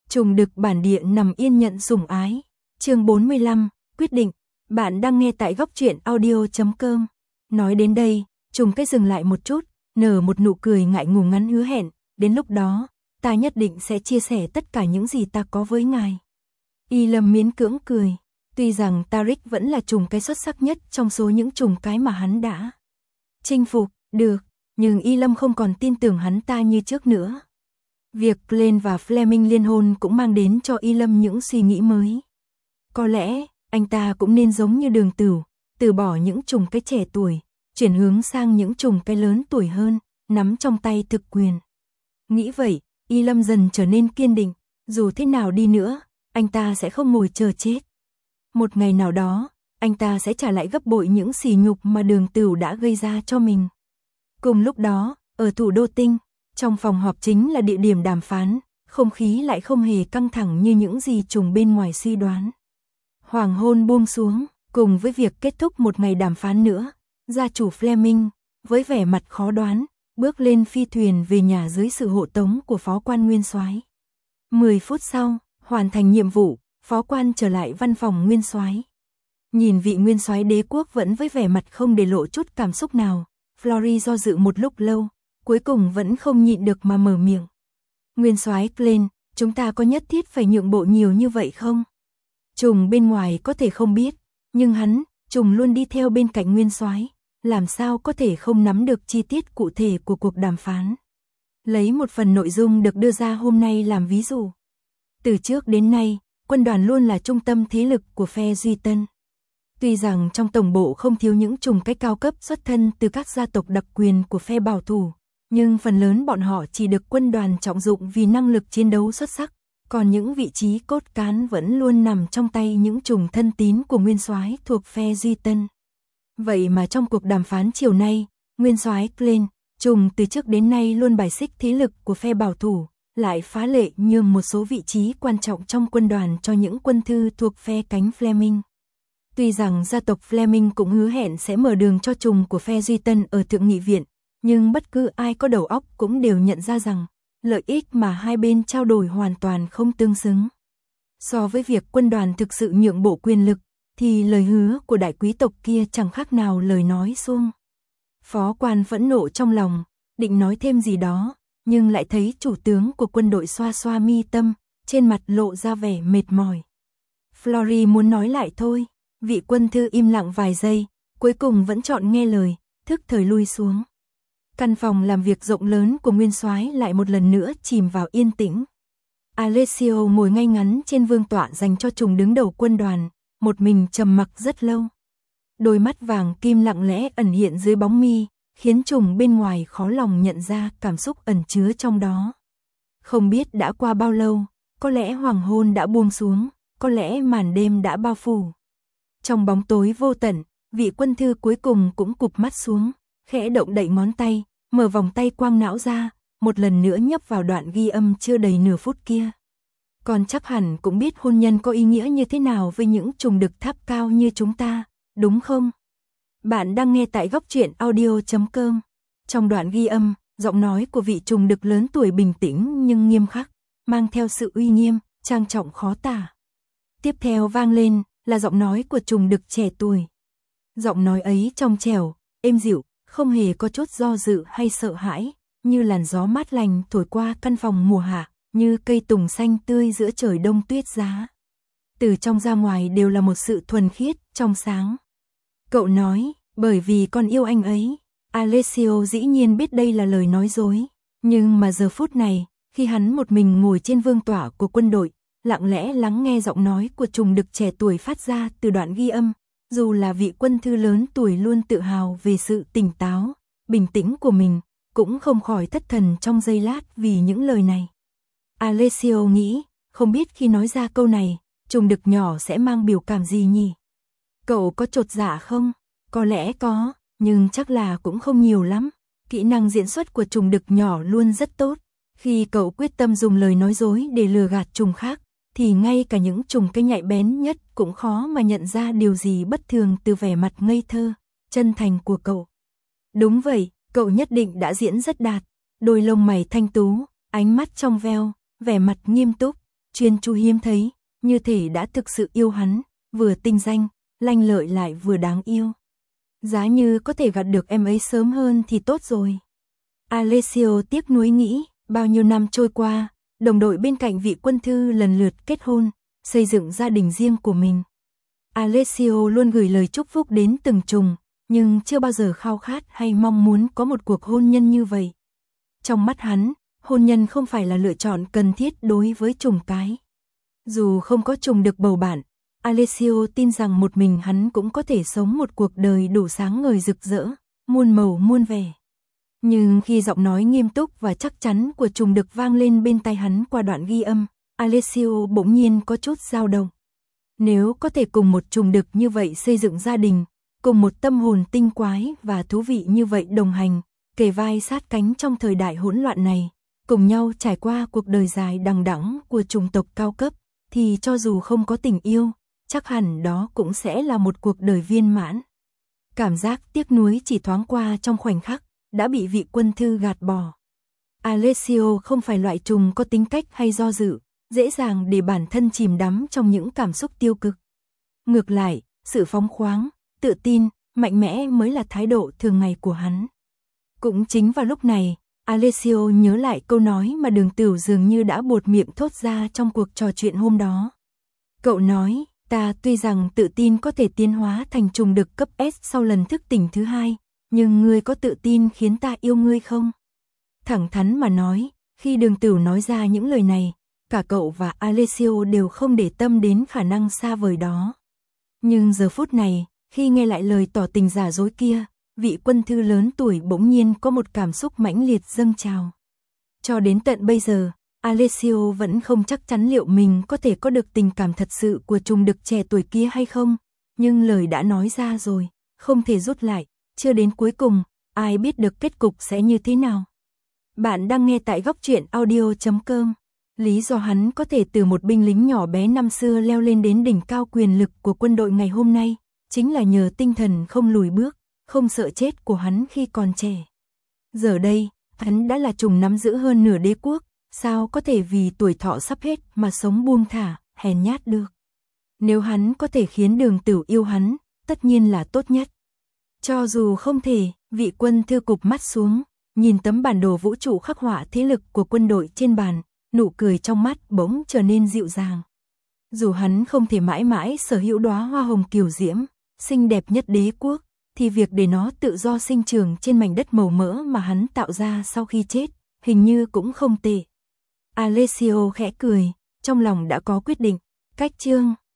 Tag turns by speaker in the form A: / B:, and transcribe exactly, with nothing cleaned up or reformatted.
A: Trùng đực bản địa nằm yên nhận sủng ái. Chương bốn mươi lăm, quyết định. Bạn đang nghe tại góc truyện audio chấm com. Nói đến đây, trùng cái dừng lại một chút, nở một nụ cười ngại ngùng ngắn hứa hẹn, đến lúc đó, ta nhất định sẽ chia sẻ tất cả những gì ta có với ngài. Y Lâm miễn cưỡng cười, tuy rằng Tariq vẫn là trùng cái xuất sắc nhất trong số những trùng cái mà hắn đã chinh phục, được, nhưng Y Lâm không còn tin tưởng hắn ta như trước nữa. Việc Glenn và Fleming liên hôn cũng mang đến cho Y Lâm những suy nghĩ mới. Có lẽ, anh ta cũng nên giống như Đường Tửu, từ bỏ những trùng cái trẻ tuổi, chuyển hướng sang những trùng cái lớn tuổi hơn, nắm trong tay thực quyền. Nghĩ vậy, Y Lâm dần trở nên kiên định, dù thế nào đi nữa, anh ta sẽ không ngồi chờ chết. Một ngày nào đó, anh ta sẽ trả lại gấp bội những sỉ nhục mà Đường Tửu đã gây ra cho mình. Cùng lúc đó, ở thủ đô Tinh, trong phòng họp chính là địa điểm đàm phán, không khí lại không hề căng thẳng như những gì trùng bên ngoài suy đoán. Hoàng hôn buông xuống, cùng với việc kết thúc một ngày đàm phán nữa, gia chủ Fleming, với vẻ mặt khó đoán, bước lên phi thuyền về nhà dưới sự hộ tống của phó quan nguyên soái. Mười phút sau, hoàn thành nhiệm vụ, phó quan trở lại văn phòng nguyên soái. Nhìn vị nguyên soái đế quốc vẫn với vẻ mặt không để lộ chút cảm xúc nào, Flory do dự một lúc lâu, cuối cùng vẫn không nhịn được mà mở miệng. Nguyên soái Glenn, chúng ta có nhất thiết phải nhượng bộ nhiều như vậy không? Trùng bên ngoài có thể không biết, nhưng hắn, trùng luôn đi theo bên cạnh nguyên soái, làm sao có thể không nắm được chi tiết cụ thể của cuộc đàm phán. Lấy một phần nội dung được đưa ra hôm nay làm ví dụ. Từ trước đến nay, quân đoàn luôn là trung tâm thế lực của phe Duy Tân. Tuy rằng trong tổng bộ không thiếu những trùng cái cao cấp xuất thân từ các gia tộc đặc quyền của phe bảo thủ, nhưng phần lớn bọn họ chỉ được quân đoàn trọng dụng vì năng lực chiến đấu xuất sắc, còn những vị trí cốt cán vẫn luôn nằm trong tay những trùng thân tín của nguyên soái thuộc phe Duy Tân. Vậy mà trong cuộc đàm phán chiều nay, nguyên soái Glenn, trùng từ trước đến nay luôn bài xích thế lực của phe bảo thủ, lại phá lệ nhường một số vị trí quan trọng trong quân đoàn cho những quân thư thuộc phe cánh Fleming. Tuy rằng gia tộc Fleming cũng hứa hẹn sẽ mở đường cho trùng của phe Duy Tân ở Thượng nghị viện, nhưng bất cứ ai có đầu óc cũng đều nhận ra rằng, lợi ích mà hai bên trao đổi hoàn toàn không tương xứng. So với việc quân đoàn thực sự nhượng bộ quyền lực, thì lời hứa của đại quý tộc kia chẳng khác nào lời nói suông. Phó quan phẫn nộ trong lòng, định nói thêm gì đó, nhưng lại thấy chủ tướng của quân đội xoa xoa mi tâm, trên mặt lộ ra vẻ mệt mỏi. Flory muốn nói lại thôi, vị quân thư im lặng vài giây, cuối cùng vẫn chọn nghe lời, thức thời lui xuống. Căn phòng làm việc rộng lớn của nguyên soái lại một lần nữa chìm vào yên tĩnh. Alessio ngồi ngay ngắn trên vương tọa dành cho trùng đứng đầu quân đoàn, một mình trầm mặc rất lâu. Đôi mắt vàng kim lặng lẽ ẩn hiện dưới bóng mi, khiến trùng bên ngoài khó lòng nhận ra cảm xúc ẩn chứa trong đó. Không biết đã qua bao lâu, có lẽ hoàng hôn đã buông xuống, có lẽ màn đêm đã bao phủ. Trong bóng tối vô tận, vị quân thư cuối cùng cũng cụp mắt xuống, khẽ động đậy ngón tay, mở vòng tay quang não ra, một lần nữa nhấp vào đoạn ghi âm chưa đầy nửa phút kia. Còn chắc hẳn cũng biết hôn nhân có ý nghĩa như thế nào với những trùng đực tháp cao như chúng ta, đúng không? Bạn đang nghe tại góc truyện audio chấm com. Trong đoạn ghi âm, giọng nói của vị trùng đực lớn tuổi bình tĩnh nhưng nghiêm khắc, mang theo sự uy nghiêm, trang trọng khó tả. Tiếp theo vang lên là giọng nói của trùng đực trẻ tuổi. Giọng nói ấy trong trẻo, êm dịu, không hề có chút do dự hay sợ hãi, như làn gió mát lành thổi qua căn phòng mùa hạ, như cây tùng xanh tươi giữa trời đông tuyết giá. Từ trong ra ngoài đều là một sự thuần khiết, trong sáng. Cậu nói, bởi vì con yêu anh ấy. Alessio dĩ nhiên biết đây là lời nói dối, nhưng mà giờ phút này, khi hắn một mình ngồi trên vương tọa của quân đội, lặng lẽ lắng nghe giọng nói của trùng đực trẻ tuổi phát ra từ đoạn ghi âm, dù là vị quân thư lớn tuổi luôn tự hào về sự tỉnh táo, bình tĩnh của mình, cũng không khỏi thất thần trong giây lát vì những lời này. Alessio nghĩ, không biết khi nói ra câu này, trùng đực nhỏ sẽ mang biểu cảm gì nhỉ? Cậu có chột dạ không? Có lẽ có, nhưng chắc là cũng không nhiều lắm. Kỹ năng diễn xuất của trùng đực nhỏ luôn rất tốt. Khi cậu quyết tâm dùng lời nói dối để lừa gạt trùng khác, thì ngay cả những trùng cái nhạy bén nhất cũng khó mà nhận ra điều gì bất thường từ vẻ mặt ngây thơ, chân thành của cậu. Đúng vậy, cậu nhất định đã diễn rất đạt. Đôi lông mày thanh tú, ánh mắt trong veo, vẻ mặt nghiêm túc, chuyên chú hiếm thấy, như thể đã thực sự yêu hắn, vừa tinh danh, lanh lợi lại vừa đáng yêu. Giá như có thể gặt được em ấy sớm hơn thì tốt rồi. Alessio tiếc nuối nghĩ, bao nhiêu năm trôi qua, đồng đội bên cạnh vị quân thư lần lượt kết hôn, xây dựng gia đình riêng của mình. Alessio luôn gửi lời chúc phúc đến từng trùng, nhưng chưa bao giờ khao khát hay mong muốn có một cuộc hôn nhân như vậy. Trong mắt hắn, hôn nhân không phải là lựa chọn cần thiết đối với trùng cái. Dù không có trùng được bầu bạn, Alessio tin rằng một mình hắn cũng có thể sống một cuộc đời đủ sáng ngời rực rỡ, muôn màu muôn vẻ. Nhưng khi giọng nói nghiêm túc và chắc chắn của trùng được vang lên bên tai hắn qua đoạn ghi âm, Alessio bỗng nhiên có chút dao động. Nếu có thể cùng một trùng đực như vậy xây dựng gia đình, cùng một tâm hồn tinh quái và thú vị như vậy đồng hành, kề vai sát cánh trong thời đại hỗn loạn này, cùng nhau trải qua cuộc đời dài đằng đẵng của chủng tộc cao cấp, thì cho dù không có tình yêu, chắc hẳn đó cũng sẽ là một cuộc đời viên mãn. Cảm giác tiếc nuối chỉ thoáng qua trong khoảnh khắc, đã bị vị quân thư gạt bỏ. Alessio không phải loại trùng có tính cách hay do dự, dễ dàng để bản thân chìm đắm trong những cảm xúc tiêu cực. Ngược lại, sự phóng khoáng, tự tin, mạnh mẽ mới là thái độ thường ngày của hắn. Cũng chính vào lúc này, Alessio nhớ lại câu nói mà Đường Tửu dường như đã buột miệng thốt ra trong cuộc trò chuyện hôm đó. Cậu nói, ta tuy rằng tự tin có thể tiến hóa thành trùng đực cấp S sau lần thức tỉnh thứ hai, nhưng ngươi có tự tin khiến ta yêu ngươi không? Thẳng thắn mà nói, khi Đường Tửu nói ra những lời này, cả cậu và Alessio đều không để tâm đến khả năng xa vời đó. Nhưng giờ phút này, khi nghe lại lời tỏ tình giả dối kia, vị quân thư lớn tuổi bỗng nhiên có một cảm xúc mãnh liệt dâng trào. Cho đến tận bây giờ, Alessio vẫn không chắc chắn liệu mình có thể có được tình cảm thật sự của trùng đực trẻ tuổi kia hay không, nhưng lời đã nói ra rồi, không thể rút lại, chưa đến cuối cùng, ai biết được kết cục sẽ như thế nào. Bạn đang nghe tại góc truyện audio chấm com. Lý do hắn có thể từ một binh lính nhỏ bé năm xưa leo lên đến đỉnh cao quyền lực của quân đội ngày hôm nay, chính là nhờ tinh thần không lùi bước, không sợ chết của hắn khi còn trẻ. Giờ đây, hắn đã là trùng nắm giữ hơn nửa đế quốc, sao có thể vì tuổi thọ sắp hết mà sống buông thả, hèn nhát được. Nếu hắn có thể khiến Đường Tửu yêu hắn, tất nhiên là tốt nhất. Cho dù không thể, vị quân thư cụp mắt xuống, nhìn tấm bản đồ vũ trụ khắc họa thế lực của quân đội trên bàn, nụ cười trong mắt bỗng trở nên dịu dàng. Dù hắn không thể mãi mãi sở hữu đóa hoa hồng kiều diễm, xinh đẹp nhất đế quốc, thì việc để nó tự do sinh trưởng trên mảnh đất màu mỡ mà hắn tạo ra sau khi chết, hình như cũng không tệ. Alessio khẽ cười, trong lòng đã có quyết định. Cách chương